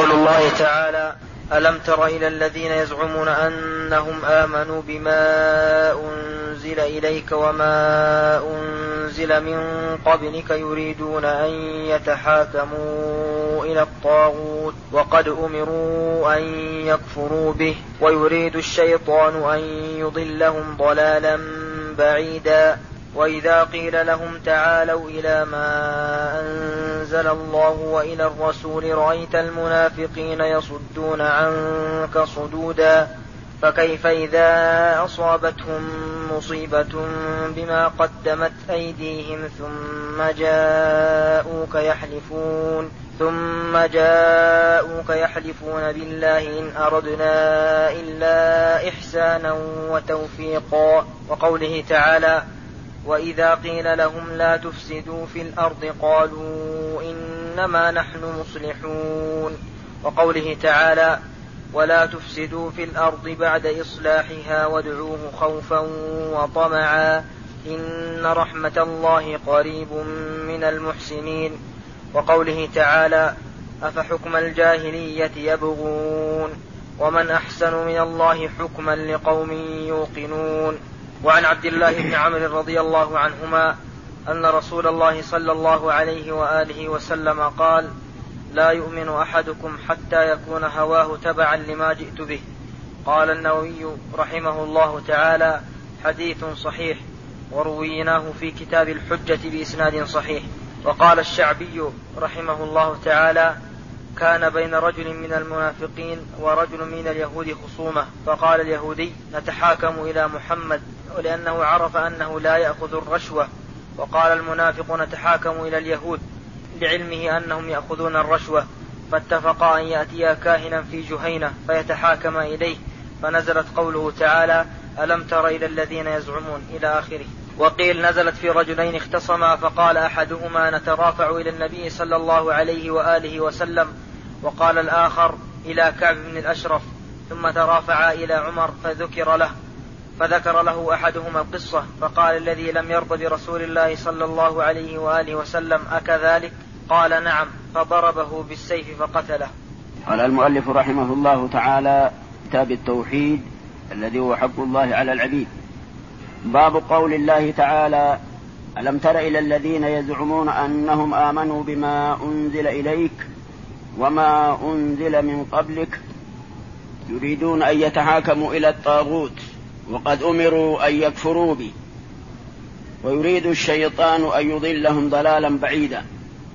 قول الله تعالى: ألم تر إلى الذين يزعمون أنهم آمنوا بما أنزل إليك وما أنزل من قبلك يريدون أن يتحاكموا إلى الطاغوت وقد أمروا أن يكفروا به ويريد الشيطان أن يضلهم ضلالا بعيدا. وإذا قيل لهم تعالوا إلى ما أنزل الله وإلى الرسول رأيت المنافقين يصدون عنك صدودا. فكيف إذا أصابتهم مصيبة بما قدمت أيديهم ثم جاءوك يحلفون بالله إن أردنا إلا إحسانا وتوفيقا. وقوله تعالى: وإذا قيل لهم لا تفسدوا في الأرض قالوا إنما نحن مصلحون. وقوله تعالى: ولا تفسدوا في الأرض بعد إصلاحها وادعوه خوفا وطمعا إن رحمة الله قريب من المحسنين. وقوله تعالى: أفحكم الجاهلية يبغون ومن أحسن من الله حكما لقوم يوقنون. وعن عبد الله بن عمرو رضي الله عنهما أن رسول الله صلى الله عليه وآله وسلم قال: لا يؤمن أحدكم حتى يكون هواه تبعا لما جئت به. قال النووي رحمه الله تعالى: حديث صحيح، ورويناه في كتاب الحجة بإسناد صحيح. وقال الشعبي رحمه الله تعالى: كان بين رجل من المنافقين ورجل من اليهود خصومة، فقال اليهودي: نتحاكم إلى محمد، ولأنه عرف أنه لا يأخذ الرشوة. وقال المنافق: نتحاكم إلى اليهود، لعلمه أنهم يأخذون الرشوة. فاتفقا أن يأتيا كاهنا في جهينة فيتحاكم إليه، فنزلت قوله تعالى: ألم تر إلى الذين يزعمون إلى آخره. وقيل نزلت في رجلين اختصما، فقال أحدهما: نترافع إلى النبي صلى الله عليه وآله وسلم، وقال الآخر: إلى كعب بن الأشرف. ثم ترافعا إلى عمر فذكر له أحدهما القصة، فقال الذي لم يرض برسول الله صلى الله عليه وآله وسلم: أكذلك؟ قال: نعم. فضربه بالسيف فقتله. قال المؤلف رحمه الله تعالى: كتاب التوحيد الذي هو حق الله على العبيد. باب قول الله تعالى: ألم تر إلى الذين يزعمون أنهم آمنوا بما أنزل إليك وما أنزل من قبلك يريدون أن يتحاكموا إلى الطاغوت وقد أمروا أن يكفروا به ويريد الشيطان أن يضلهم ضلالا بعيدا.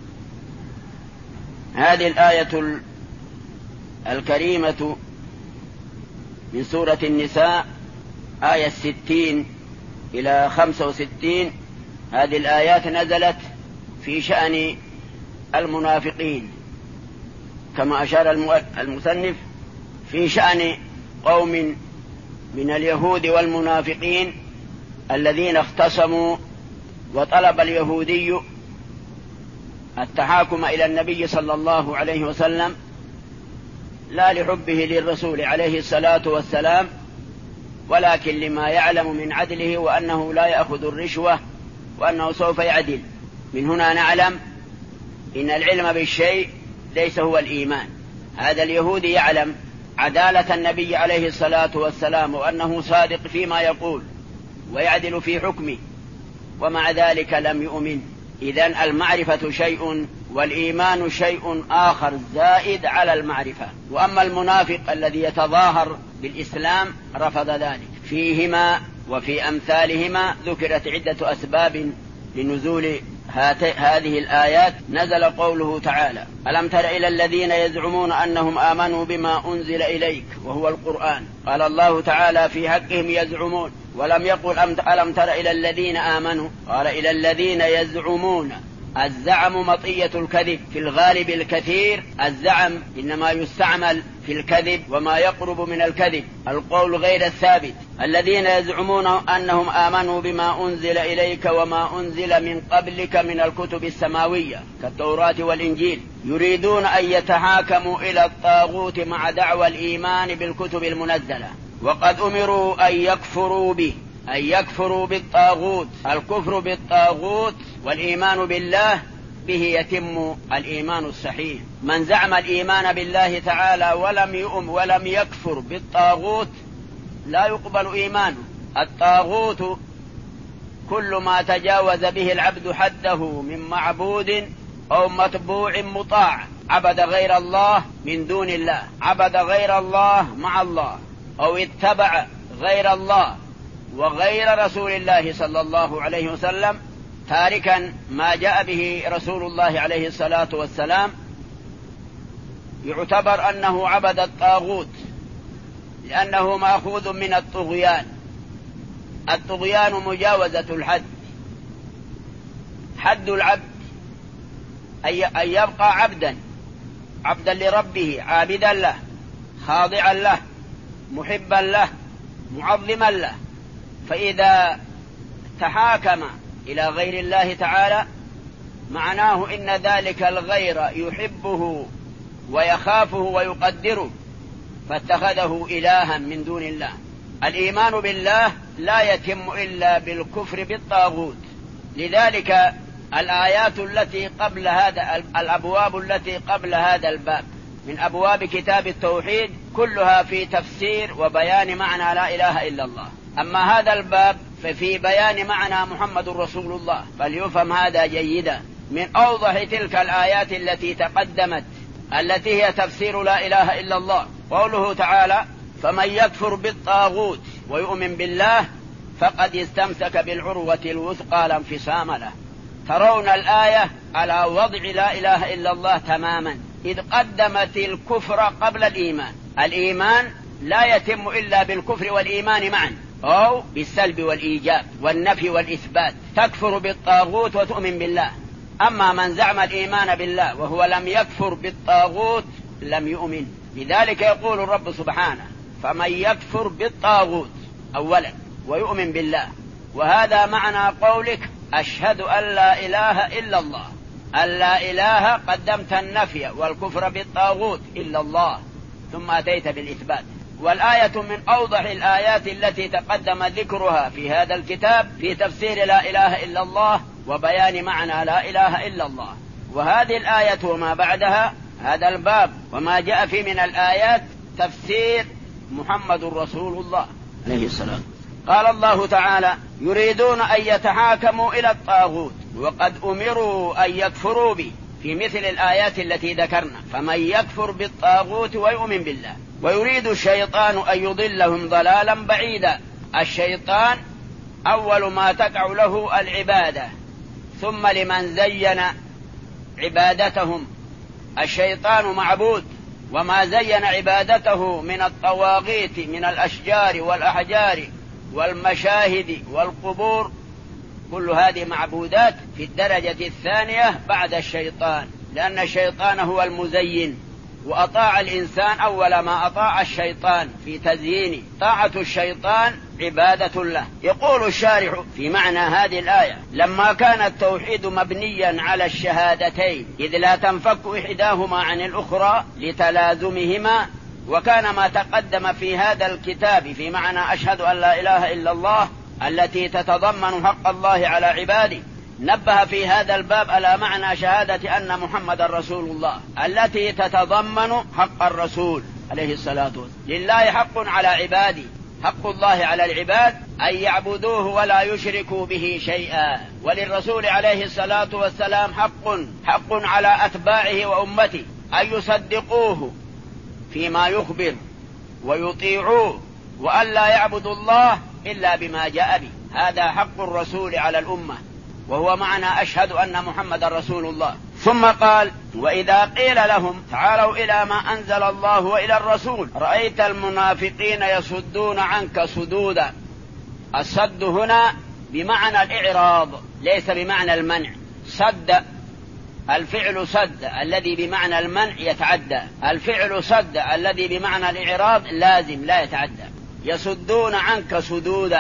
هذه الآية الكريمة من سورة النساء، آية 60 إلى 65. هذه الآيات نزلت في شأن المنافقين، كما أشار المصنف، في شأن قوم من اليهود والمنافقين الذين اختصموا، وطلب اليهودي التحاكم إلى النبي صلى الله عليه وسلم لا لحبه للرسول عليه الصلاة والسلام، ولكن لما يعلم من عدله وأنه لا يأخذ الرشوة وأنه سوف يعدل. من هنا نعلم إن العلم بالشيء ليس هو الإيمان. هذا اليهودي يعلم عدالة النبي عليه الصلاة والسلام وأنه صادق فيما يقول ويعدل في حكمه، ومع ذلك لم يؤمن. إذن المعرفة شيء والإيمان شيء آخر زائد على المعرفة. وأما المنافق الذي يتظاهر بالإسلام رفض ذلك. فيهما وفي أمثالهما ذكرت عدة أسباب لنزول هذه الآيات. نزل قوله تعالى: ألم تر إلى الذين يزعمون أنهم آمنوا بما أنزل إليك وهو القرآن. قال الله تعالى في حقهم يزعمون، ولم يقل ألم تر إلى الذين آمنوا، قال إلى الذين يزعمون. الزعم مطية الكذب، في الغالب الكثير الزعم إنما يستعمل في الكذب وما يقرب من الكذب، القول غير الثابت. الذين يزعمون أنهم آمنوا بما أنزل إليك وما أنزل من قبلك من الكتب السماوية كالتوراة والإنجيل يريدون أن يتحاكموا إلى الطاغوت مع دعوى الإيمان بالكتب المنزلة، وقد أمروا أن يكفروا به، أن يكفروا بالطاغوت. الكفر بالطاغوت والإيمان بالله به يتم الإيمان الصحيح. من زعم الإيمان بالله تعالى ولم يكفر بالطاغوت لا يقبل إيمانه. الطاغوت كل ما تجاوز به العبد حده من معبود أو متبوع مطاع، عبد غير الله من دون الله، عبد غير الله مع الله، أو اتبع غير الله وغير رسول الله صلى الله عليه وسلم تاركا ما جاء به رسول الله عليه الصلاة والسلام، يعتبر أنه عبد الطاغوت، لأنه مأخوذ من الطغيان. الطغيان مجاوزة الحد. حد العبد أن يبقى عبدا لربه، عابدا له، خاضعا له، محبا له، معظما له. فإذا تحاكم إلى غير الله تعالى معناه إن ذلك الغير يحبه ويخافه ويقدره، فاتخذه إلها من دون الله. الإيمان بالله لا يتم إلا بالكفر بالطاغوت. لذلك الآيات التي قبل هذا، الأبواب التي قبل هذا الباب من أبواب كتاب التوحيد كلها في تفسير وبيان معنى لا إله إلا الله. أما هذا الباب ففي بيان معنى محمد رسول الله، فليفهم هذا جيدا. من أوضح تلك الآيات التي تقدمت التي هي تفسير لا إله إلا الله قوله تعالى: فمن يكفر بالطاغوت ويؤمن بالله فقد استمسك بالعروة الوثقى لا انفصام له. ترون الآية على وضع لا إله إلا الله تماما، إذ قدمت الكفر قبل الإيمان. الإيمان لا يتم إلا بالكفر والإيمان معا، أو بالسلب والإيجاب والنفي والإثبات. تكفر بالطاغوت وتؤمن بالله. أما من زعم الإيمان بالله وهو لم يكفر بالطاغوت لم يؤمن. لذلك يقول الرب سبحانه: فمن يكفر بالطاغوت أولا ويؤمن بالله. وهذا معنى قولك: أشهد أن لا إله إلا الله. ألا إله قدمت النفي والكفر بالطاغوت إلا الله، ثم أتيت بالإثبات. والآية من أوضح الآيات التي تقدم ذكرها في هذا الكتاب في تفسير لا إله إلا الله وبيان معنى لا إله إلا الله. وهذه الآية وما بعدها، هذا الباب وما جاء فيه من الآيات تفسير محمد رسول الله عليه السلام. قال الله تعالى: يريدون أن يتحاكموا إلى الطاغوت وقد أمروا أن يكفروا به، في مثل الآيات التي ذكرنا: فمن يكفر بالطاغوت ويؤمن بالله. ويريد الشيطان أن يضلهم ضلالا بعيدا. الشيطان أول ما تقع له العبادة، ثم لمن زين عبادتهم. الشيطان معبود، وما زين عبادته من الطواغيت من الأشجار والأحجار والمشاهد والقبور، كل هذه معبودات في الدرجة الثانية بعد الشيطان، لأن الشيطان هو المزين، وأطاع الإنسان أول ما أطاع الشيطان في تزيين. طاعة الشيطان عبادة له. يقول الشارح في معنى هذه الآية: لما كان التوحيد مبنيا على الشهادتين إذ لا تنفك إحداهما عن الأخرى لتلازمهما، وكان ما تقدم في هذا الكتاب في معنى أشهد أن لا إله إلا الله التي تتضمن حق الله على عباده، نبه في هذا الباب على معنى شهادة أن محمد رسول الله التي تتضمن حق الرسول عليه الصلاة والسلام. لله حق على عباده، حق الله على العباد أن يعبدوه ولا يشركوا به شيئا. وللرسول عليه الصلاة والسلام حق على أتباعه وأمته أن يصدقوه فيما يخبر ويطيعوه، وأن لا يعبدوا الله إلا بما جاء به. هذا حق الرسول على الأمة، وهو معنى أشهد أن محمد رسول الله. ثم قال: وإذا قيل لهم تعالوا إلى ما أنزل الله وإلى الرسول رأيت المنافقين يصدون عنك صدودا. الصد هنا بمعنى الإعراض ليس بمعنى المنع. صد الفعل صد الذي بمعنى المنع يتعدى، الفعل صد الذي بمعنى الإعراض لازم لا يتعدى. يصدون عنك صدودا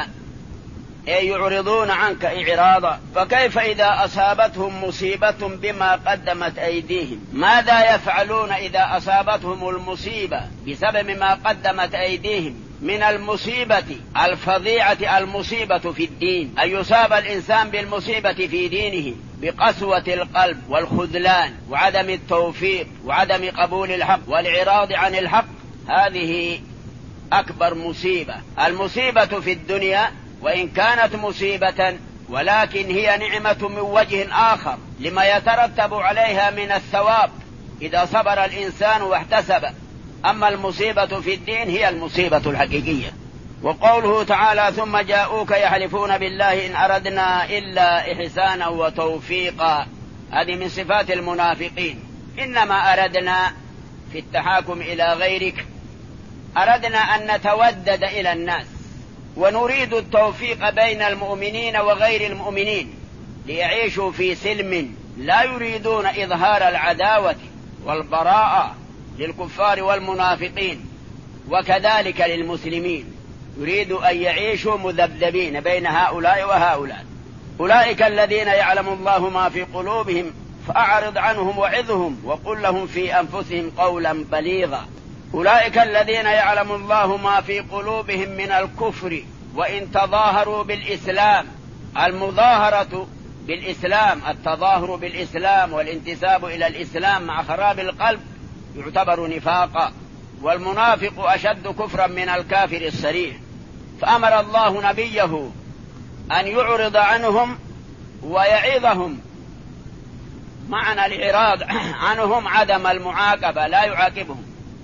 أي يعرضون عنك إعراضا. فكيف إذا أصابتهم مصيبة بما قدمت أيديهم؟ ماذا يفعلون إذا أصابتهم المصيبة بسبب ما قدمت أيديهم من المصيبة الفظيعة، المصيبة في الدين، أن يصاب الإنسان بالمصيبة في دينه بقسوة القلب والخذلان وعدم التوفيق وعدم قبول الحق والإعراض عن الحق، هذه أكبر مصيبة. المصيبة في الدنيا وإن كانت مصيبة ولكن هي نعمة من وجه آخر لما يترتب عليها من الثواب إذا صبر الإنسان واحتسب. أما المصيبة في الدين هي المصيبة الحقيقية. وقوله تعالى ثم جاءوك يحلفون بالله إن أردنا إلا إحسانا وتوفيقا، هذه من صفات المنافقين. إنما أردنا في التحاكم إلى غيرك، أردنا أن نتودد إلى الناس ونريد التوفيق بين المؤمنين وغير المؤمنين ليعيشوا في سلم، لا يريدون إظهار العداوة والبراءة للكفار والمنافقين، وكذلك للمسلمين يريد أن يعيشوا مذبذبين بين هؤلاء وهؤلاء. أولئك الذين يعلم الله ما في قلوبهم فأعرض عنهم وعظهم وقل لهم في أنفسهم قولا بليغا. أولئك الذين يعلم الله ما في قلوبهم من الكفر وإن تظاهروا بالإسلام. المظاهرة بالإسلام، التظاهر بالإسلام والانتساب إلى الإسلام مع خراب القلب يعتبر نفاقا، والمنافق أشد كفرا من الكافر الصريح. فأمر الله نبيه أن يعرض عنهم ويعظهم. معنى الإعراض عنهم عدم المعاقبة، لا يعاقبهم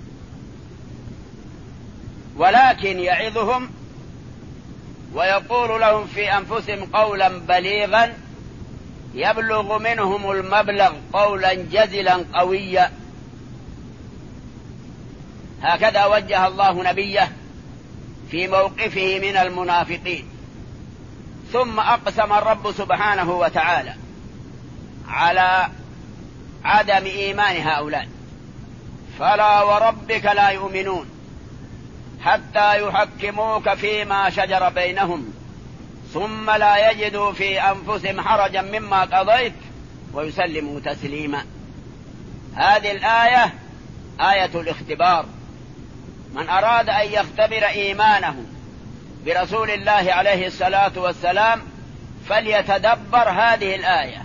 ولكن يعظهم ويقول لهم في أنفسهم قولا بليغا يبلغ منهم المبلغ قولا جزلا قويا. هكذا وجه الله نبيه في موقفه من المنافقين. ثم أقسم الرب سبحانه وتعالى على عدم إيمان هؤلاء: فلا وربك لا يؤمنون حتى يحكموك فيما شجر بينهم ثم لا يجدوا في أنفسهم حرجا مما قضيت ويسلموا تسليما. هذه الآية آية الاختبار. من أراد أن يختبر إيمانه برسول الله عليه الصلاة والسلام فليتدبر هذه الآية.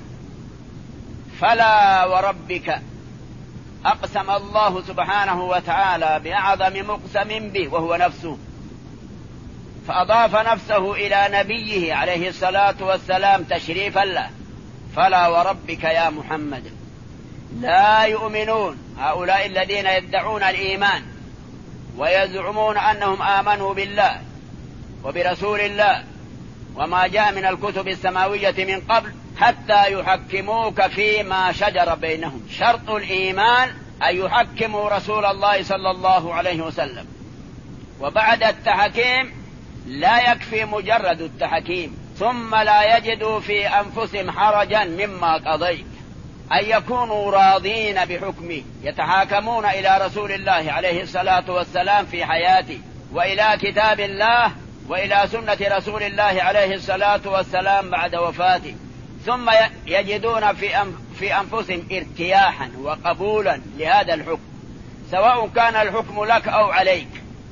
فلا وربك، أقسم الله سبحانه وتعالى بأعظم مقسم به وهو نفسه، فأضاف نفسه إلى نبيه عليه الصلاة والسلام تشريفا له. فلا وربك يا محمد لا يؤمنون، هؤلاء الذين يدعون الإيمان ويزعمون أنهم آمنوا بالله وبرسول الله وما جاء من الكتب السماوية من قبل حتى يحكموك فيما شجر بينهم. شرط الإيمان أن يحكموا رسول الله صلى الله عليه وسلم، وبعد التحكيم لا يكفي مجرد التحكيم، ثم لا يجدوا في أنفسهم حرجا مما قضيت، أن يكونوا راضين بحكمه، يتحاكمون إلى رسول الله عليه الصلاة والسلام في حياته وإلى كتاب الله وإلى سنة رسول الله عليه الصلاة والسلام بعد وفاته، ثم يجدون في أنفسهم ارتياحا وقبولا لهذا الحكم، سواء كان الحكم لك أو عليك،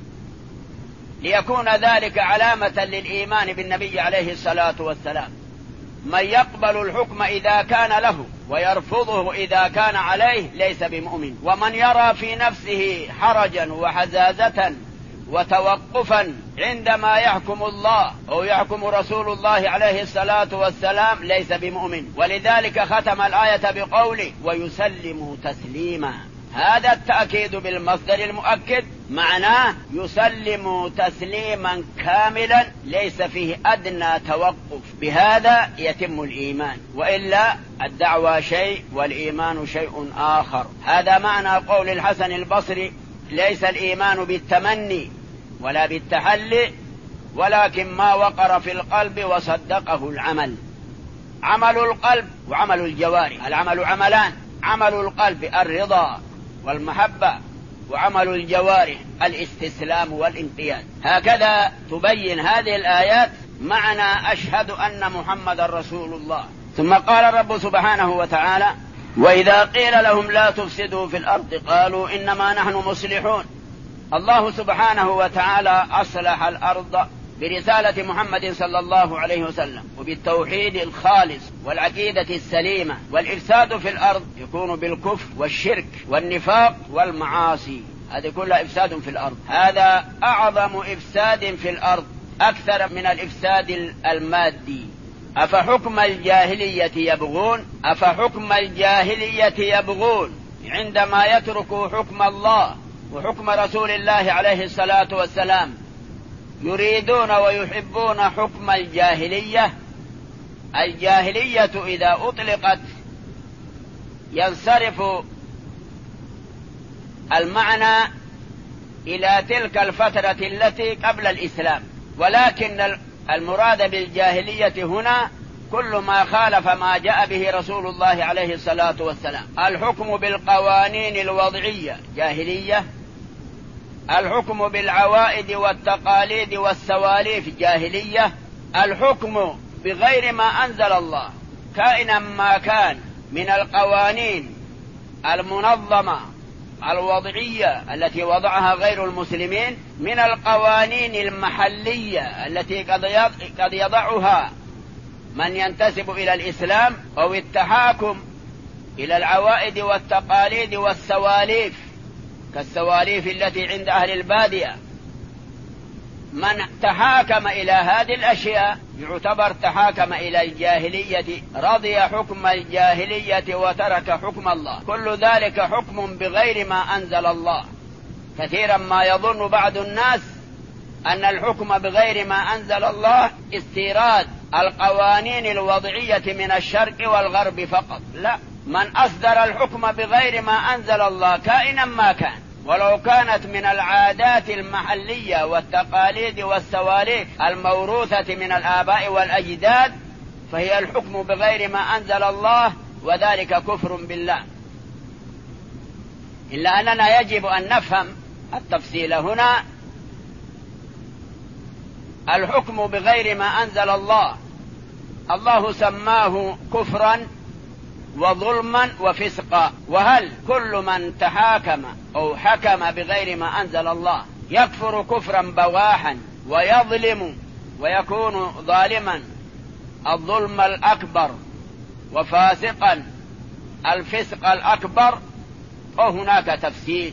ليكون ذلك علامة للإيمان بالنبي عليه الصلاة والسلام. من يقبل الحكم إذا كان له ويرفضه إذا كان عليه ليس بمؤمن. ومن يرى في نفسه حرجا وحزازة وتوقفا عندما يحكم الله أو يحكم رسول الله عليه الصلاة والسلام ليس بمؤمن. ولذلك ختم الآية بقوله ويسلموا تسليما. هذا التأكيد بالمصدر المؤكد معناه يسلموا تسليما كاملا ليس فيه أدنى توقف، بهذا يتم الإيمان، وإلا الدعوة شيء والإيمان شيء آخر. هذا معنى قول الحسن البصري ليس الإيمان بالتمني ولا بالتحلي ولكن ما وقر في القلب وصدقه العمل. عمل القلب وعمل الجوارح، العمل عملان: عمل القلب الرضا والمحبة، وعمل الجوارح الاستسلام والانقياد. هكذا تبين هذه الآيات معنى أشهد أن محمد رسول الله. ثم قال الرب سبحانه وتعالى وإذا قيل لهم لا تفسدوا في الأرض قالوا إنما نحن مصلحون. الله سبحانه وتعالى أصلح الأرض برسالة محمد صلى الله عليه وسلم وبالتوحيد الخالص والعقيدة السليمة، والإفساد في الأرض يكون بالكفر والشرك والنفاق والمعاصي، هذه كلها إفساد في الأرض. هذا أعظم إفساد في الأرض أكثر من الإفساد المادي. أفحكم الجاهلية يبغون، أفحكم الجاهلية يبغون عندما يتركوا حكم الله وحكم رسول الله عليه الصلاة والسلام، يريدون ويحبون حكم الجاهلية. الجاهلية إذا أطلقت ينصرف المعنى إلى تلك الفترة التي قبل الإسلام، ولكن المراد بالجاهلية هنا كل ما خالف ما جاء به رسول الله عليه الصلاة والسلام. الحكم بالقوانين الوضعية جاهلية، الحكم بالعوائد والتقاليد والسواليف جاهلية، الحكم بغير ما أنزل الله كائنا ما كان من القوانين المنظمة الوضعية التي وضعها غير المسلمين، من القوانين المحلية التي قد يضعها من ينتسب إلى الإسلام، أو التحاكم إلى العوائد والتقاليد والسواليف كالسواليف التي عند أهل البادية. من تحاكم إلى هذه الأشياء يعتبر تحاكم إلى الجاهلية، رضي حكم الجاهلية وترك حكم الله. كل ذلك حكم بغير ما أنزل الله. كثيرا ما يظن بعض الناس أن الحكم بغير ما أنزل الله استيراد القوانين الوضعية من الشرق والغرب فقط، لا، من أصدر الحكم بغير ما أنزل الله كائنا ما كان، ولو كانت من العادات المحلية والتقاليد والسواليف الموروثة من الآباء والأجداد، فهي الحكم بغير ما أنزل الله، وذلك كفر بالله. إلا أننا يجب أن نفهم التفصيل هنا. الحكم بغير ما أنزل الله الله سماه كفرا وظلما وفسقا، وهل كل من تحاكم أو حكم بغير ما أنزل الله يكفر كفرا بواحا ويظلم ويكون ظالما الظلم الأكبر وفاسقا الفسق الأكبر؟ وهناك تفسير.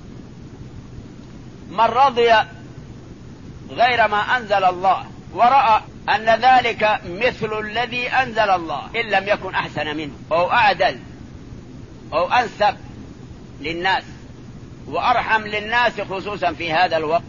من رضي غير ما أنزل الله ورأى أن ذلك مثل الذي أنزل الله إن لم يكن أحسن منه أو أعدل أو أنسب للناس وأرحم للناس خصوصا في هذا الوقت،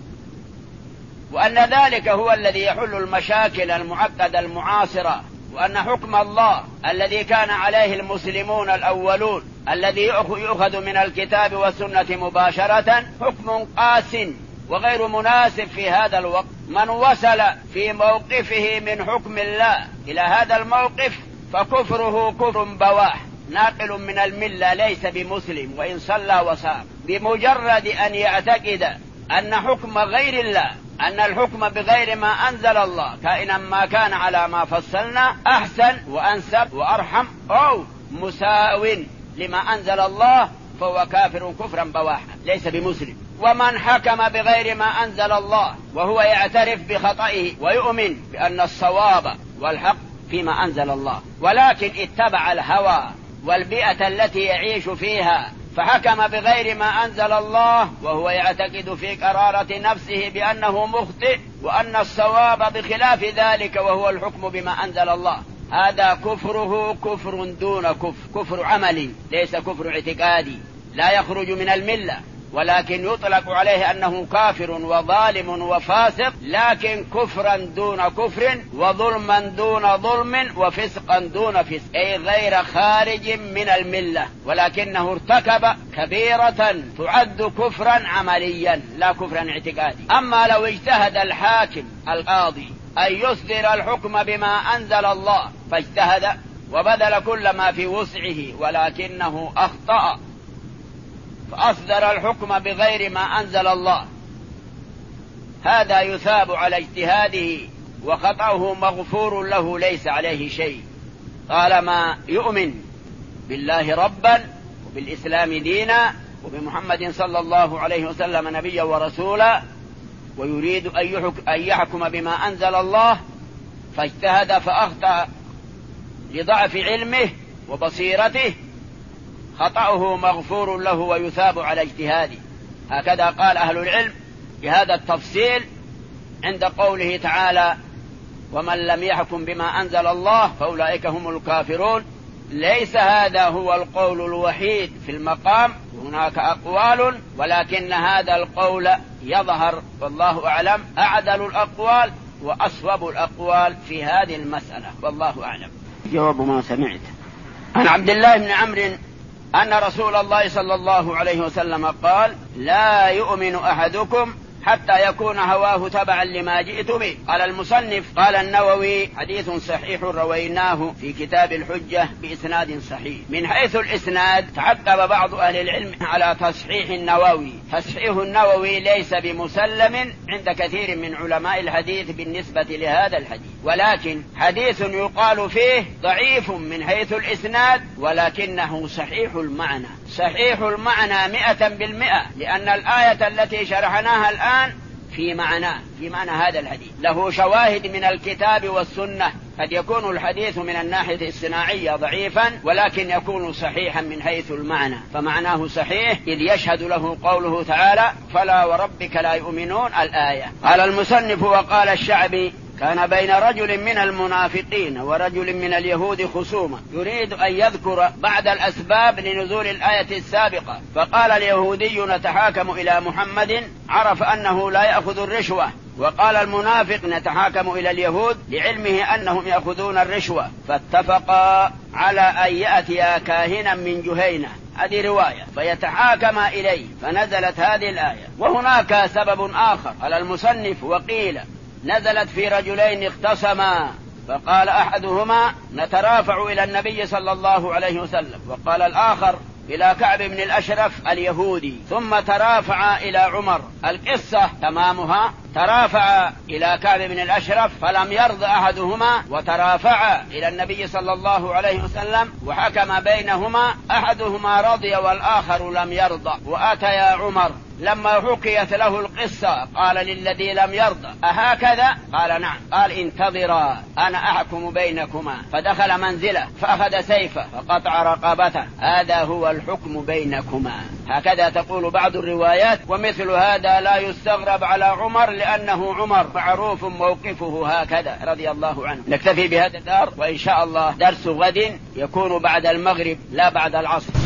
وأن ذلك هو الذي يحل المشاكل المعقدة المعاصرة، وأن حكم الله الذي كان عليه المسلمون الأولون الذي يؤخذ من الكتاب والسنة مباشرة حكم قاس وغير مناسب في هذا الوقت. من وصل في موقفه من حكم الله إلى هذا الموقف فكفره كفر بواح ناقل من الملة، ليس بمسلم وإن صلى وصام، بمجرد أن يعتقد أن حكم غير الله، أن الحكم بغير ما أنزل الله كائنا ما كان على ما فصلنا أحسن وأنسب وأرحم أو مساو لما أنزل الله، فهو كافر كفرا بواحا ليس بمسلم. ومن حكم بغير ما أنزل الله وهو يعترف بخطئه ويؤمن بأن الصواب والحق فيما أنزل الله، ولكن اتبع الهوى والبيئة التي يعيش فيها فحكم بغير ما أنزل الله وهو يعتقد في قرارة نفسه بأنه مخطئ وأن الصواب بخلاف ذلك وهو الحكم بما أنزل الله، هذا كفره كفر دون كفر، كفر عملي ليس كفر اعتقادي، لا يخرج من الملة، ولكن يطلق عليه أنه كافر وظالم وفاسق، لكن كفرا دون كفر وظلما دون ظلم وفسقا دون فسق، أي غير خارج من الملة، ولكنه ارتكب كبيرة تعد كفرا عمليا لا كفرا اعتقادي. أما لو اجتهد الحاكم القاضي أن يصدر الحكم بما أنزل الله فاجتهد وبذل كل ما في وسعه ولكنه أخطأ فأصدر الحكم بغير ما أنزل الله، هذا يثاب على اجتهاده وخطأه مغفور له ليس عليه شيء، طالما يؤمن بالله ربا وبالإسلام دينا وبمحمد صلى الله عليه وسلم نبيا ورسولا ويريد أن يحكم بما أنزل الله فاجتهد فأخطأ لضعف علمه وبصيرته، خطأه مغفور له ويثاب على اجتهاده. هكذا قال أهل العلم بهذا التفصيل عند قوله تعالى: ومن لم يحكم بما أنزل الله فأولئك هم الكافرون. ليس هذا هو القول الوحيد في المقام، هناك أقوال، ولكن هذا القول يظهر والله أعلم أعدل الأقوال وأصوب الأقوال في هذه المسألة، والله أعلم. جواب ما سمعت عن عبد الله بن عمرو أن رسول الله صلى الله عليه وسلم قال: لا يؤمن أحدكم حتى يكون هواه تبعا لما جئت به. قال المصنف: قال النووي: حديث صحيح رويناه في كتاب الحجة بإسناد صحيح. من حيث الإسناد تعقب بعض أهل العلم على تصحيح النووي. تصحيح النووي ليس بمسلم عند كثير من علماء الحديث بالنسبة لهذا الحديث، ولكن حديث يقال فيه ضعيف من حيث الإسناد ولكنه صحيح المعنى. صحيح المعنى 100%، لأن الآية التي شرحناها الآن في معنى هذا الحديث، له شواهد من الكتاب والسنة. قد يكون الحديث من الناحية الصناعية ضعيفا ولكن يكون صحيحا من حيث المعنى، فمعناه صحيح إذ يشهد له قوله تعالى: فلا وربك لا يؤمنون، الآية. قال المصنف: وقال الشعبي: كان بين رجل من المنافقين ورجل من اليهود خصومة، يريد أن يذكر بعض الأسباب لنزول الآية السابقة، فقال اليهودي: نتحاكم إلى محمد، عرف أنه لا يأخذ الرشوة، وقال المنافق: نتحاكم إلى اليهود، لعلمه أنهم يأخذون الرشوة، فاتفقا على أن يأتيا كاهنا من جهينة، هذه رواية، فيتحاكما إليه، فنزلت هذه الآية. وهناك سبب آخر، قال المصنف: وقيل نزلت في رجلين اختصما، فقال أحدهما: نترافع إلى النبي صلى الله عليه وسلم، وقال الآخر إلى كعب بن الأشرف اليهودي، ثم ترافع إلى عمر. القصة تمامها: ترافع إلى كعب بن الأشرف فلم يرض أحدهما، وترافع إلى النبي صلى الله عليه وسلم وحكم بينهما، أحدهما رضي والآخر لم يرضى، وأتيا عمر. لما حكيت له القصة قال للذي لم يرضى: أهكذا؟ قال: نعم. قال: انتظرا أنا أحكم بينكما. فدخل منزله فأخذ سيفه فقطع رقبته، هذا هو الحكم بينكما. هكذا تقول بعض الروايات، ومثل هذا لا يستغرب على عمر، لأنه عمر معروف موقفه هكذا رضي الله عنه. نكتفي بهذا الدار، وإن شاء الله درس غد يكون بعد المغرب لا بعد العصر.